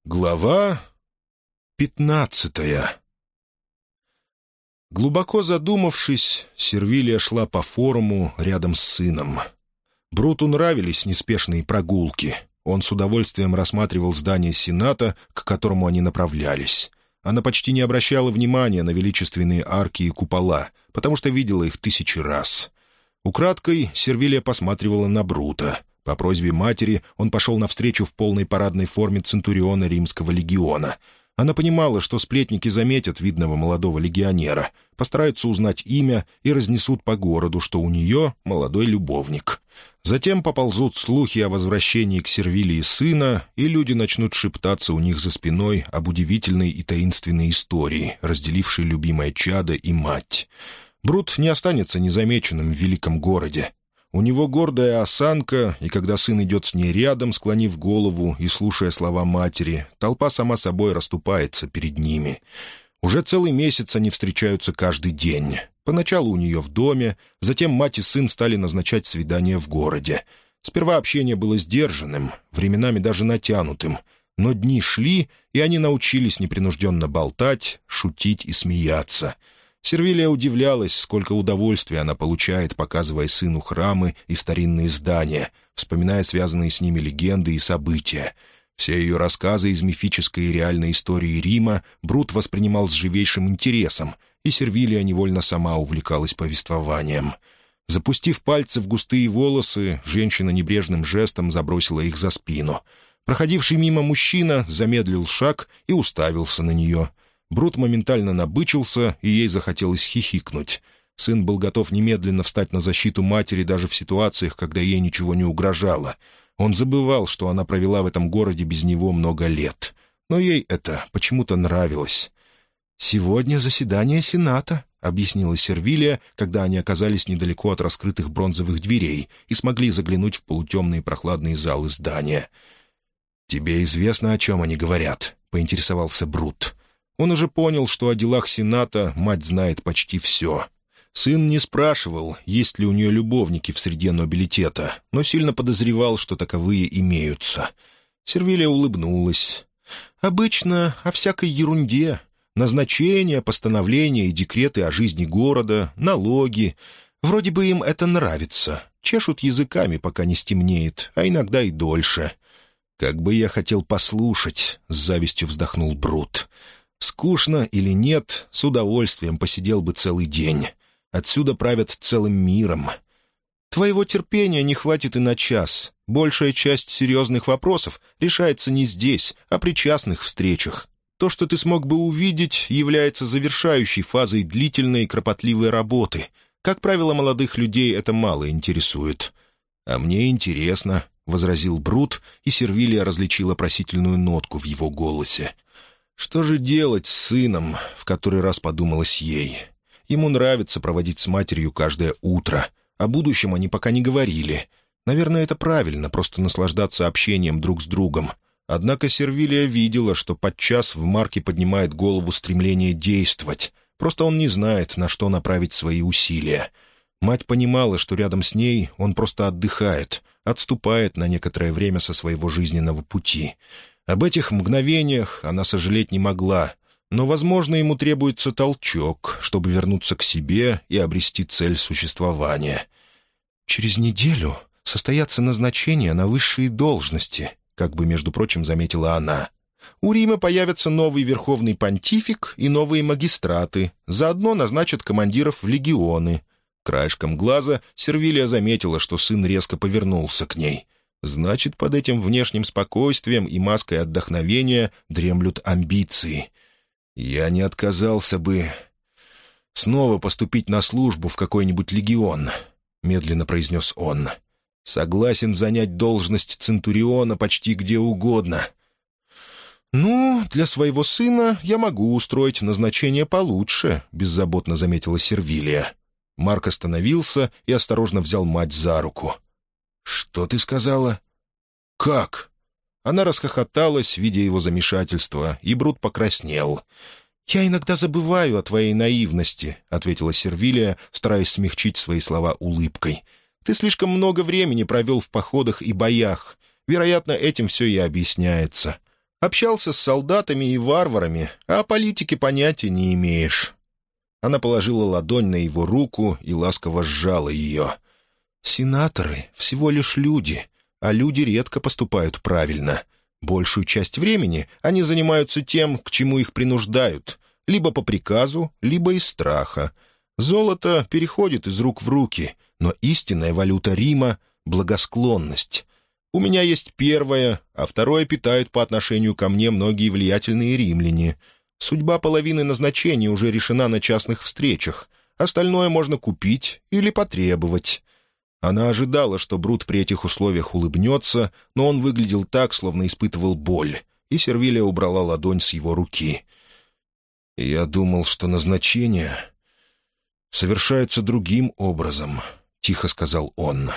Глава 15. Глубоко задумавшись, Сервилия шла по форуму рядом с сыном. Бруту нравились неспешные прогулки. Он с удовольствием рассматривал здание Сената, к которому они направлялись. Она почти не обращала внимания на величественные арки и купола, потому что видела их тысячи раз. Украдкой Сервилия посматривала на Брута. По просьбе матери он пошел навстречу в полной парадной форме центуриона римского легиона. Она понимала, что сплетники заметят видного молодого легионера, постараются узнать имя и разнесут по городу, что у нее молодой любовник. Затем поползут слухи о возвращении к Сервилии сына, и люди начнут шептаться у них за спиной об удивительной и таинственной истории, разделившей любимое чадо и мать. Брут не останется незамеченным в великом городе. У него гордая осанка, и когда сын идет с ней рядом, склонив голову и слушая слова матери, толпа сама собой расступается перед ними. Уже целый месяц они встречаются каждый день. Поначалу у нее в доме, затем мать и сын стали назначать свидания в городе. Сперва общение было сдержанным, временами даже натянутым, но дни шли, и они научились непринужденно болтать, шутить и смеяться. Сервилия удивлялась, сколько удовольствия она получает, показывая сыну храмы и старинные здания, вспоминая связанные с ними легенды и события. Все ее рассказы из мифической и реальной истории Рима Брут воспринимал с живейшим интересом, и Сервилия невольно сама увлекалась повествованием. Запустив пальцы в густые волосы, женщина небрежным жестом забросила их за спину. Проходивший мимо мужчина замедлил шаг и уставился на нее. Брут моментально набычился, и ей захотелось хихикнуть. Сын был готов немедленно встать на защиту матери даже в ситуациях, когда ей ничего не угрожало. Он забывал, что она провела в этом городе без него много лет. Но ей это почему-то нравилось. «Сегодня заседание Сената», — объяснила Сервилия, когда они оказались недалеко от раскрытых бронзовых дверей и смогли заглянуть в полутемные прохладные залы здания. «Тебе известно, о чем они говорят?» — поинтересовался Брут. Он уже понял, что о делах Сената мать знает почти все. Сын не спрашивал, есть ли у нее любовники в среде нобилитета, но сильно подозревал, что таковые имеются. Сервилия улыбнулась. «Обычно о всякой ерунде. Назначения, постановления и декреты о жизни города, налоги. Вроде бы им это нравится. Чешут языками, пока не стемнеет, а иногда и дольше». «Как бы я хотел послушать», — с завистью вздохнул Брут. «Скучно или нет, с удовольствием посидел бы целый день. Отсюда правят целым миром. Твоего терпения не хватит и на час. Большая часть серьезных вопросов решается не здесь, а при частных встречах. То, что ты смог бы увидеть, является завершающей фазой длительной и кропотливой работы. Как правило, молодых людей это мало интересует». «А мне интересно», — возразил Брут, и Сервилия различила просительную нотку в его голосе. Что же делать с сыном, в который раз подумалось ей? Ему нравится проводить с матерью каждое утро. О будущем они пока не говорили. Наверное, это правильно, просто наслаждаться общением друг с другом. Однако Сервилия видела, что подчас в Марке поднимает голову стремление действовать. Просто он не знает, на что направить свои усилия. Мать понимала, что рядом с ней он просто отдыхает, отступает на некоторое время со своего жизненного пути. Об этих мгновениях она сожалеть не могла, но, возможно, ему требуется толчок, чтобы вернуться к себе и обрести цель существования. «Через неделю состоятся назначения на высшие должности», как бы, между прочим, заметила она. «У Рима появится новый верховный понтифик и новые магистраты, заодно назначат командиров в легионы». Краешком глаза Сервилия заметила, что сын резко повернулся к ней. Значит, под этим внешним спокойствием и маской отдохновения дремлют амбиции. «Я не отказался бы снова поступить на службу в какой-нибудь легион», — медленно произнес он. «Согласен занять должность центуриона почти где угодно». «Ну, для своего сына я могу устроить назначение получше», — беззаботно заметила Сервилия. Марк остановился и осторожно взял мать за руку. «Что ты сказала?» «Как?» Она расхохоталась, видя его замешательство, и Брут покраснел. «Я иногда забываю о твоей наивности», — ответила Сервилия, стараясь смягчить свои слова улыбкой. «Ты слишком много времени провел в походах и боях. Вероятно, этим все и объясняется. Общался с солдатами и варварами, а о политике понятия не имеешь». Она положила ладонь на его руку и ласково сжала ее. «Сенаторы всего лишь люди, а люди редко поступают правильно. Большую часть времени они занимаются тем, к чему их принуждают, либо по приказу, либо из страха. Золото переходит из рук в руки, но истинная валюта Рима — благосклонность. У меня есть первое, а второе питают по отношению ко мне многие влиятельные римляне. Судьба половины назначений уже решена на частных встречах. Остальное можно купить или потребовать». Она ожидала, что Брут при этих условиях улыбнется, но он выглядел так, словно испытывал боль, и Сервилия убрала ладонь с его руки. «Я думал, что назначения совершаются другим образом», — тихо сказал он.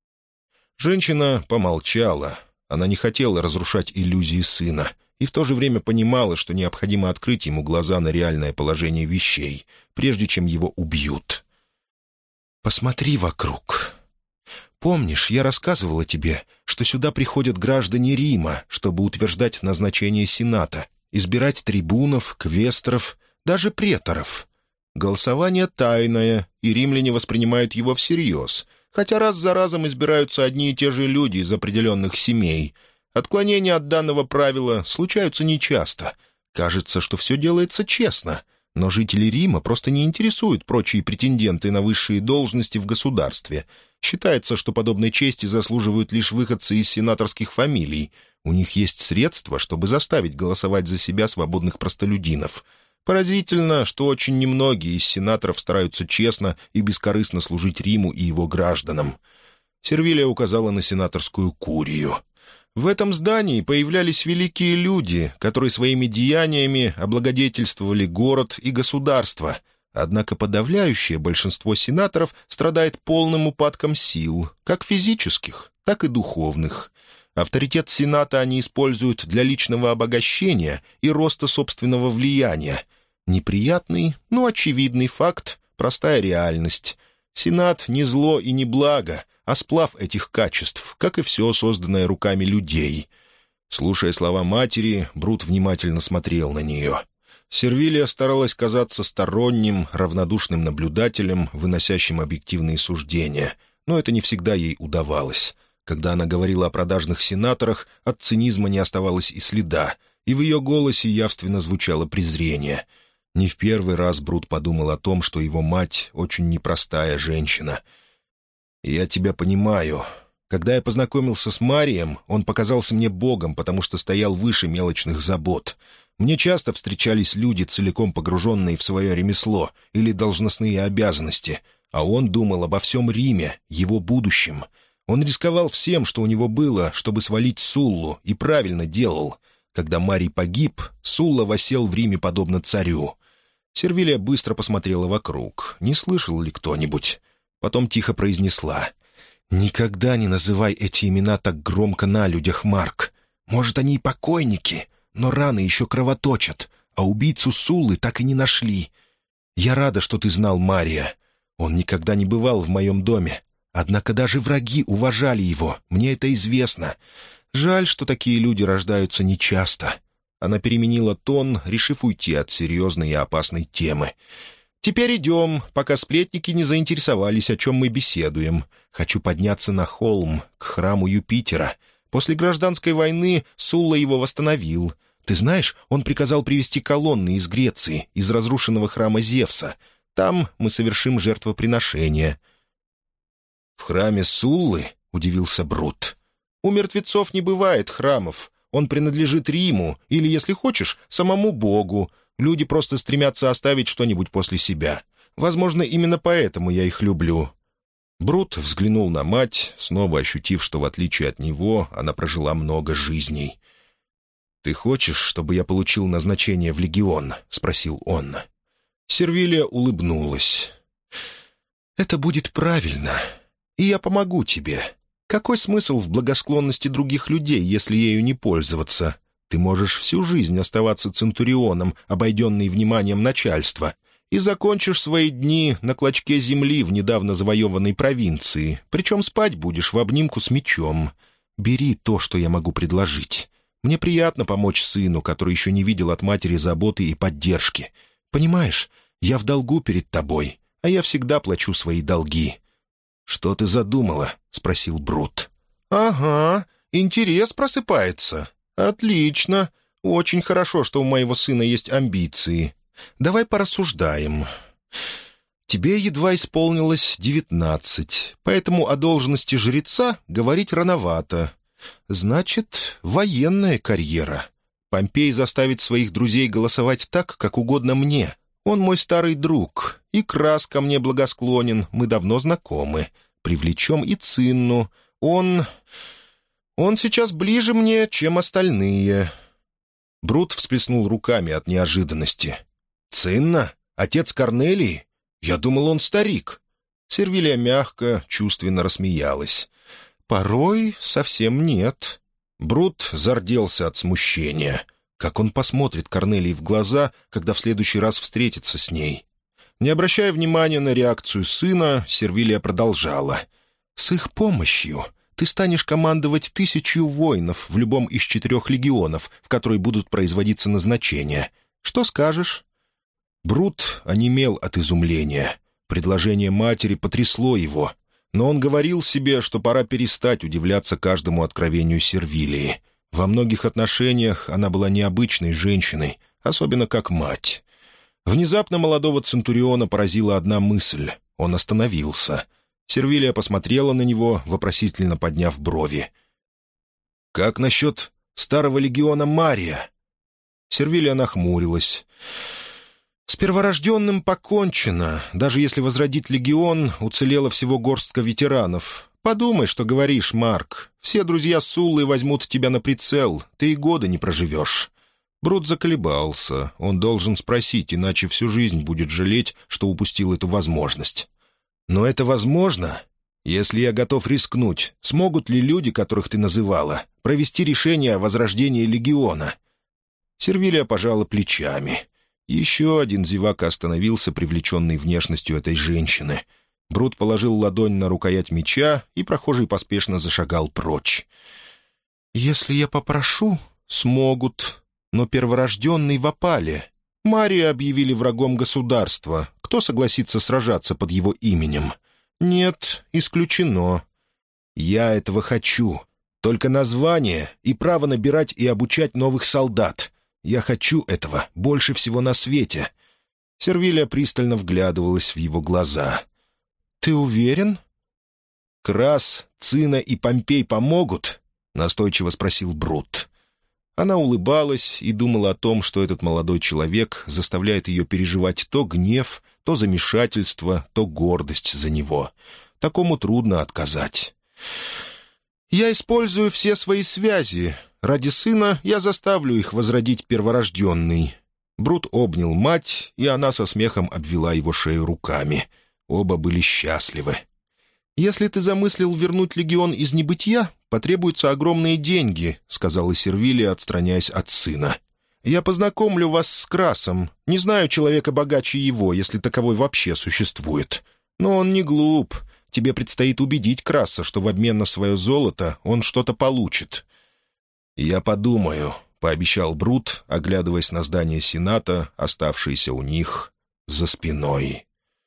Женщина помолчала. Она не хотела разрушать иллюзии сына и в то же время понимала, что необходимо открыть ему глаза на реальное положение вещей, прежде чем его убьют. «Посмотри вокруг. Помнишь, я рассказывала тебе, что сюда приходят граждане Рима, чтобы утверждать назначение Сената, избирать трибунов, квесторов, даже преторов. Голосование тайное, и римляне воспринимают его всерьез, хотя раз за разом избираются одни и те же люди из определенных семей. Отклонения от данного правила случаются нечасто. Кажется, что все делается честно, но жители Рима просто не интересуют прочие претенденты на высшие должности в государстве. Считается, что подобной чести заслуживают лишь выходцы из сенаторских фамилий. У них есть средства, чтобы заставить голосовать за себя свободных простолюдинов. Поразительно, что очень немногие из сенаторов стараются честно и бескорыстно служить Риму и его гражданам. Сервилия указала на сенаторскую курию. В этом здании появлялись великие люди, которые своими деяниями облагодетельствовали город и государство. Однако подавляющее большинство сенаторов страдает полным упадком сил, как физических, так и духовных. Авторитет Сената они используют для личного обогащения и роста собственного влияния. Неприятный, но очевидный факт, простая реальность. Сенат не зло и не благо, а сплав этих качеств, как и все созданное руками людей. Слушая слова матери, Брут внимательно смотрел на нее. Сервилия старалась казаться сторонним, равнодушным наблюдателем, выносящим объективные суждения, но это не всегда ей удавалось. Когда она говорила о продажных сенаторах, от цинизма не оставалось и следа, и в ее голосе явственно звучало презрение. Не в первый раз Брут подумал о том, что его мать очень непростая женщина. «Я тебя понимаю. Когда я познакомился с Марием, он показался мне богом, потому что стоял выше мелочных забот. Мне часто встречались люди, целиком погруженные в свое ремесло или должностные обязанности, а он думал обо всем Риме, его будущем. Он рисковал всем, что у него было, чтобы свалить Суллу, и правильно делал. Когда Марий погиб, Сулла воссел в Риме подобно царю». Сервилия быстро посмотрела вокруг, не слышал ли кто-нибудь. Потом тихо произнесла: «Никогда не называй эти имена так громко на людях, Марк. Может, они и покойники, но раны еще кровоточат, а убийцу Суллы так и не нашли. Я рада, что ты знал Мария. Он никогда не бывал в моем доме. Однако даже враги уважали его, мне это известно. Жаль, что такие люди рождаются нечасто». Она переменила тон, решив уйти от серьезной и опасной темы. «Теперь идем, пока сплетники не заинтересовались, о чем мы беседуем. Хочу подняться на холм, к храму Юпитера. После гражданской войны Сулла его восстановил. Ты знаешь, он приказал привезти колонны из Греции, из разрушенного храма Зевса. Там мы совершим жертвоприношение». «В храме Суллы?» — удивился Брут. «У мертвецов не бывает храмов. Он принадлежит Риму, или, если хочешь, самому Богу. Люди просто стремятся оставить что-нибудь после себя. Возможно, именно поэтому я их люблю». Брут взглянул на мать, снова ощутив, что, в отличие от него, она прожила много жизней. «Ты хочешь, чтобы я получил назначение в легион?» — спросил он. Сервилия улыбнулась. «Это будет правильно, и я помогу тебе. Какой смысл в благосклонности других людей, если ею не пользоваться? Ты можешь всю жизнь оставаться центурионом, обойденный вниманием начальства, и закончишь свои дни на клочке земли в недавно завоеванной провинции, причем спать будешь в обнимку с мечом. Бери то, что я могу предложить. Мне приятно помочь сыну, который еще не видел от матери заботы и поддержки. Понимаешь, я в долгу перед тобой, а я всегда плачу свои долги». «Что ты задумала?» — спросил Брут. «Ага, интерес просыпается. Отлично. Очень хорошо, что у моего сына есть амбиции. Давай порассуждаем. Тебе едва исполнилось 19, поэтому о должности жреца говорить рановато. Значит, военная карьера. Помпей заставит своих друзей голосовать так, как угодно мне. Он мой старый друг, и Крас ко мне благосклонен, мы давно знакомы. Привлечем и Цинну. Он сейчас ближе мне, чем остальные». Брут всплеснул руками от неожиданности. «Цинна? Отец Корнелии? Я думал, он старик». Сервилия мягко, чувственно рассмеялась. «Порой совсем нет». Брут зарделся от смущения. Как он посмотрит Корнелии в глаза, когда в следующий раз встретится с ней? Не обращая внимания на реакцию сына, Сервилия продолжала. «С их помощью ты станешь командовать 1000 воинов в любом из 4 легионов, в которые будут производиться назначения. Что скажешь?» Брут онемел от изумления. Предложение матери потрясло его. Но он говорил себе, что пора перестать удивляться каждому откровению Сервилии. Во многих отношениях она была необычной женщиной, особенно как мать. Внезапно молодого центуриона поразила одна мысль. Он остановился. Сервилия посмотрела на него, вопросительно подняв брови. «Как насчет старого легиона Мария?» Сервилия нахмурилась. «С перворожденным покончено. Даже если возродить легион, уцелела всего горстка ветеранов. Подумай, что говоришь, Марк. Все друзья Суллы возьмут тебя на прицел. Ты и года не проживешь». Брут заколебался. Он должен спросить, иначе всю жизнь будет жалеть, что упустил эту возможность. «Но это возможно? Если я готов рискнуть, смогут ли люди, которых ты называла, провести решение о возрождении легиона?» Сервилия пожала плечами. Еще один зевака остановился, привлеченный внешностью этой женщины. Брут положил ладонь на рукоять меча, и прохожий поспешно зашагал прочь. «Если я попрошу, смогут. Но перворожденный в опале. Мария объявили врагом государства. Кто согласится сражаться под его именем? Нет, исключено. Я этого хочу. Только название и право набирать и обучать новых солдат. Я хочу этого больше всего на свете». Сервилия пристально вглядывалась в его глаза. «Ты уверен?» «Крас, Цинна и Помпей помогут?» — настойчиво спросил Брут. Она улыбалась и думала о том, что этот молодой человек заставляет ее переживать то гнев, то замешательство, то гордость за него. Такому трудно отказать. «Я использую все свои связи. Ради сына я заставлю их возродить перворожденный». Брут обнял мать, и она со смехом обвела его шею руками. Оба были счастливы. «Если ты замыслил вернуть легион из небытия, потребуются огромные деньги», — сказала Сервилия, отстраняясь от сына. «Я познакомлю вас с Красом. Не знаю человека богаче его, если таковой вообще существует. Но он не глуп. Тебе предстоит убедить Краса, что в обмен на свое золото он что-то получит». «Я подумаю», — пообещал Брут, оглядываясь на здание Сената, оставшееся у них за спиной.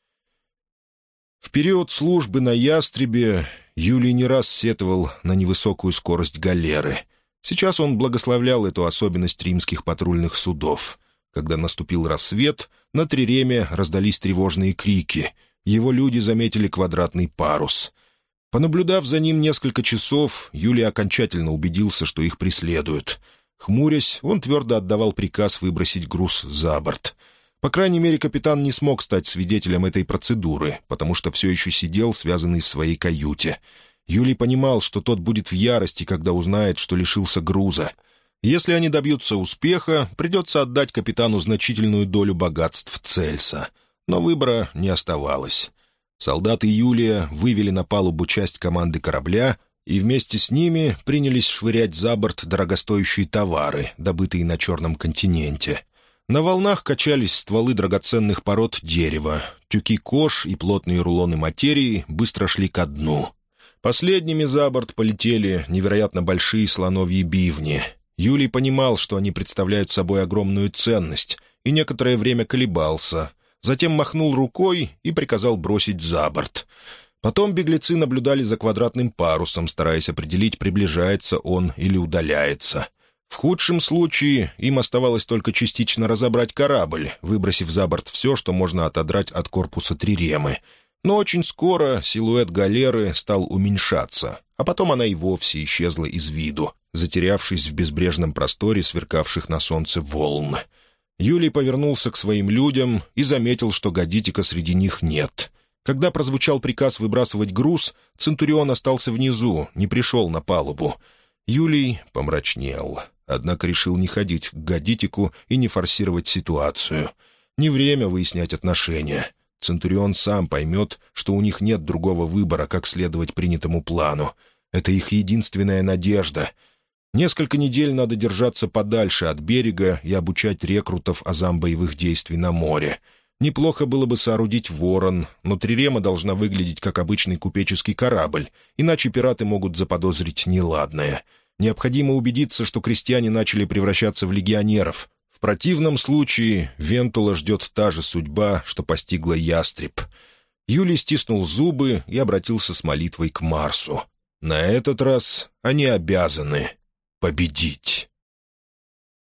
В период службы на «Ястребе» Юлий не раз сетовал на невысокую скорость галеры. Сейчас он благословлял эту особенность римских патрульных судов. Когда наступил рассвет, на триреме раздались тревожные крики. Его люди заметили квадратный парус. Понаблюдав за ним несколько часов, Юлий окончательно убедился, что их преследуют. Хмурясь, он твердо отдавал приказ выбросить груз за борт. По крайней мере, капитан не смог стать свидетелем этой процедуры, потому что все еще сидел, связанный в своей каюте. Юлий понимал, что тот будет в ярости, когда узнает, что лишился груза. Если они добьются успеха, придется отдать капитану значительную долю богатств Цельса. Но выбора не оставалось. Солдаты Юлия вывели на палубу часть команды корабля и вместе с ними принялись швырять за борт дорогостоящие товары, добытые на Черном континенте. На волнах качались стволы драгоценных пород дерева. Тюки кож и плотные рулоны материи быстро шли ко дну. Последними за борт полетели невероятно большие слоновьи бивни. Юлий понимал, что они представляют собой огромную ценность, и некоторое время колебался. Затем махнул рукой и приказал бросить за борт. Потом беглецы наблюдали за квадратным парусом, стараясь определить, приближается он или удаляется. В худшем случае им оставалось только частично разобрать корабль, выбросив за борт все, что можно отодрать от корпуса триремы. Но очень скоро силуэт галеры стал уменьшаться, а потом она и вовсе исчезла из виду, затерявшись в безбрежном просторе сверкавших на солнце волн. Юлий повернулся к своим людям и заметил, что Гадитика среди них нет. Когда прозвучал приказ выбрасывать груз, Центурион остался внизу, не пришел на палубу. Юлий помрачнел, однако решил не ходить к Гадитику и не форсировать ситуацию. Не время выяснять отношения. Центурион сам поймет, что у них нет другого выбора, как следовать принятому плану. Это их единственная надежда. Несколько недель надо держаться подальше от берега и обучать рекрутов азам боевых действий на море. Неплохо было бы соорудить «Ворон», но трирема должна выглядеть как обычный купеческий корабль, иначе пираты могут заподозрить неладное. Необходимо убедиться, что крестьяне начали превращаться в легионеров. В противном случае Вентула ждет та же судьба, что постигла Ястреб. Юлий стиснул зубы и обратился с молитвой к Марсу. На этот раз они обязаны победить.